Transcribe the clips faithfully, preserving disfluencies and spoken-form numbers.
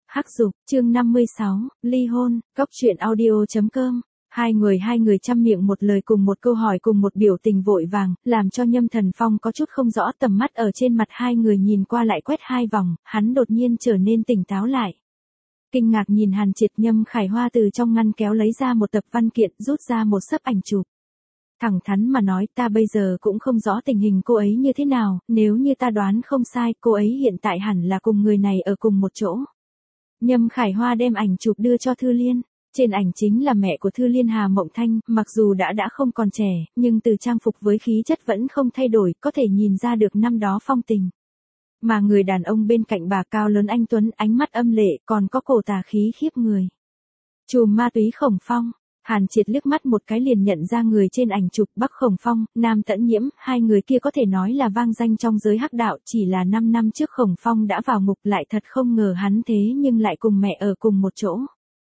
Hắc Dục, chương năm mươi sáu, ly hôn, cốc truyện audio chấm com. Hai người hai người chăm miệng một lời cùng một câu hỏi cùng một biểu tình vội vàng, làm cho Nhâm Thần Phong có chút không rõ, tầm mắt ở trên mặt hai người nhìn qua lại quét hai vòng, hắn đột nhiên trở nên tỉnh táo lại. Kinh ngạc nhìn Hàn Triệt. Nhâm Khải Hoa từ trong ngăn kéo lấy ra một tập văn kiện, rút ra một xấp ảnh chụp. Thẳng thắn mà nói, ta bây giờ cũng không rõ tình hình cô ấy như thế nào, nếu như ta đoán không sai, cô ấy hiện tại hẳn là cùng người này ở cùng một chỗ. Nhâm Khải Hoa đem ảnh chụp đưa cho Thư Liên. Trên ảnh chính là mẹ của Thư Liên, Hà Mộng Thanh, mặc dù đã đã không còn trẻ, nhưng từ trang phục với khí chất vẫn không thay đổi, có thể nhìn ra được năm đó phong tình. Mà người đàn ông bên cạnh bà cao lớn anh tuấn, ánh mắt âm lệ, còn có cổ tà khí khiếp người. Chùm ma túy Khổng Phong. Hàn Triệt liếc mắt một cái liền nhận ra người trên ảnh chụp, Bắc Khổng Phong, Nam Tẫn Nhiễm, hai người kia có thể nói là vang danh trong giới hắc đạo, chỉ là năm năm trước Khổng Phong đã vào ngục, lại thật không ngờ hắn thế nhưng lại cùng mẹ ở cùng một chỗ.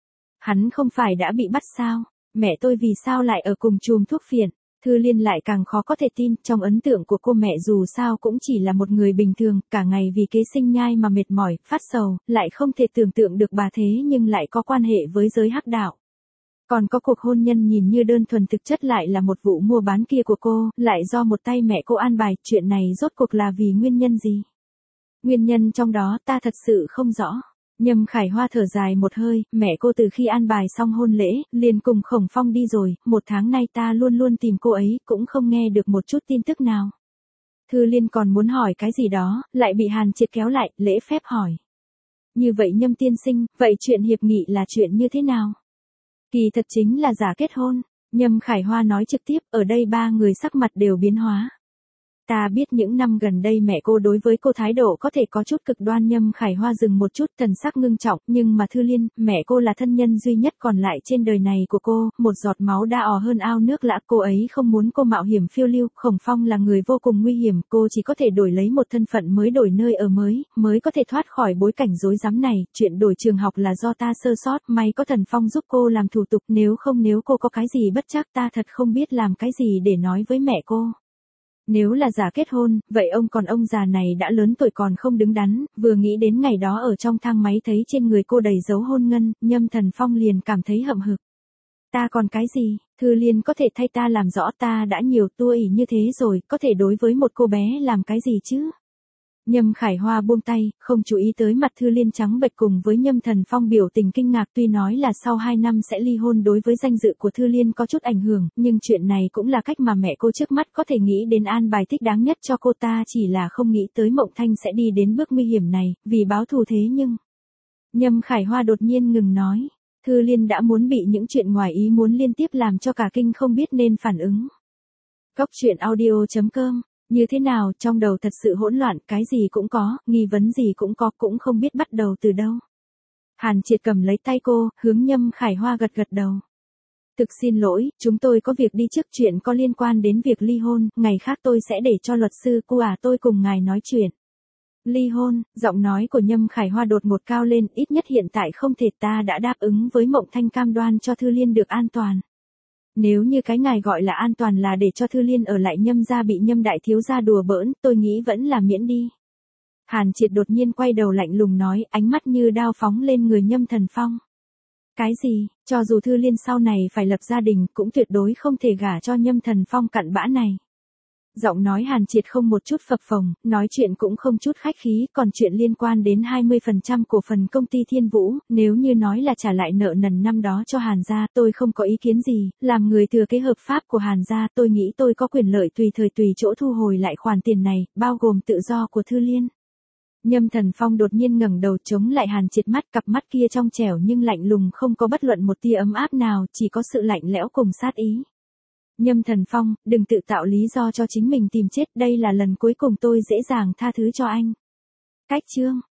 Hắn không phải đã bị bắt sao? Mẹ tôi vì sao lại ở cùng chùm thuốc phiện? Thư Liên lại càng khó có thể tin, trong ấn tượng của cô mẹ dù sao cũng chỉ là một người bình thường, cả ngày vì kế sinh nhai mà mệt mỏi, phát sầu, lại không thể tưởng tượng được bà thế nhưng lại có quan hệ với giới hắc đạo. Còn có cuộc hôn nhân nhìn như đơn thuần, thực chất lại là một vụ mua bán kia của cô, lại do một tay mẹ cô an bài, chuyện này rốt cuộc là vì nguyên nhân gì? Nguyên nhân trong đó ta thật sự không rõ. Nhâm Khải Hoa thở dài một hơi, mẹ cô từ khi an bài xong hôn lễ, liền cùng Khổng Phong đi rồi, một tháng nay ta luôn luôn tìm cô ấy, cũng không nghe được một chút tin tức nào. Thư Liên còn muốn hỏi cái gì đó, lại bị Hàn Triệt kéo lại, lễ phép hỏi. Như vậy Nhâm tiên sinh, vậy chuyện hiệp nghị là chuyện như thế nào? Kỳ thật chính là giả kết hôn. Nhâm Khải Hoa nói trực tiếp, ở đây ba người sắc mặt đều biến hóa. Ta biết những năm gần đây mẹ cô đối với cô thái độ có thể có chút cực đoan. Nhâm Khải Hoa dừng một chút, thần sắc ngưng trọng, nhưng mà Thư Liên, mẹ cô là thân nhân duy nhất còn lại trên đời này của cô, một giọt máu đã ò hơn ao nước lã, cô ấy không muốn cô mạo hiểm phiêu lưu. Khổng Phong là người vô cùng nguy hiểm, cô chỉ có thể đổi lấy một thân phận mới, đổi nơi ở mới, mới có thể thoát khỏi bối cảnh rối rắm này. Chuyện đổi trường học là do ta sơ sót, may có Thần Phong giúp cô làm thủ tục, nếu không nếu cô có cái gì bất trắc ta thật không biết làm cái gì để nói với mẹ cô. Nếu là giả kết hôn, vậy ông còn ông già này đã lớn tuổi còn không đứng đắn, vừa nghĩ đến ngày đó ở trong thang máy thấy trên người cô đầy dấu hôn ngân, Nhâm Thần Phong liền cảm thấy hậm hực. Ta còn cái gì, Thư Liên có thể thay ta làm rõ, ta đã nhiều tuổi như thế rồi, có thể đối với một cô bé làm cái gì chứ? Nhâm Khải Hoa buông tay, không chú ý tới mặt Thư Liên trắng bệch cùng với Nhâm Thần Phong biểu tình kinh ngạc. Tuy nói là sau hai năm sẽ ly hôn đối với danh dự của Thư Liên có chút ảnh hưởng, nhưng chuyện này cũng là cách mà mẹ cô trước mắt có thể nghĩ đến an bài thích đáng nhất cho cô, ta chỉ là không nghĩ tới Mộng Thanh sẽ đi đến bước nguy hiểm này, vì báo thù thế nhưng... Nhâm Khải Hoa đột nhiên ngừng nói, Thư Liên đã muốn bị những chuyện ngoài ý muốn liên tiếp làm cho cả kinh không biết nên phản ứng. Cốc truyện audio chấm com. Như thế nào, trong đầu thật sự hỗn loạn, cái gì cũng có, nghi vấn gì cũng có, cũng không biết bắt đầu từ đâu. Hàn Triệt cầm lấy tay cô, hướng Nhâm Khải Hoa gật gật đầu. Thực xin lỗi, chúng tôi có việc đi trước, chuyện có liên quan đến việc ly hôn, ngày khác tôi sẽ để cho luật sư cô à tôi cùng ngài nói chuyện. Ly hôn, giọng nói của Nhâm Khải Hoa đột ngột cao lên, ít nhất hiện tại không thể, ta đã đáp ứng với Mộng Thanh cam đoan cho Thư Liên được an toàn. Nếu như cái ngài gọi là an toàn là để cho Thư Liên ở lại Nhâm gia bị Nhâm đại thiếu gia đùa bỡn, tôi nghĩ vẫn là miễn đi. Hàn Triệt đột nhiên quay đầu lạnh lùng nói, ánh mắt như đao phóng lên người Nhâm Thần Phong. Cái gì, cho dù Thư Liên sau này phải lập gia đình, cũng tuyệt đối không thể gả cho Nhâm Thần Phong cặn bã này. Giọng nói Hàn Triệt không một chút phập phồng, nói chuyện cũng không chút khách khí, còn chuyện liên quan đến hai mươi phần trăm cổ phần công ty Thiên Vũ, nếu như nói là trả lại nợ nần năm đó cho Hàn gia, tôi không có ý kiến gì, làm người thừa kế hợp pháp của Hàn gia, tôi nghĩ tôi có quyền lợi tùy thời tùy chỗ thu hồi lại khoản tiền này, bao gồm tự do của Thư Liên. Nhâm Thần Phong đột nhiên ngẩng đầu chống lại Hàn Triệt, mắt cặp mắt kia trong trẻo nhưng lạnh lùng, không có bất luận một tia ấm áp nào, chỉ có sự lạnh lẽo cùng sát ý. Nhâm Thần Phong, đừng tự tạo lý do cho chính mình tìm chết, đây là lần cuối cùng tôi dễ dàng tha thứ cho anh. Cách chương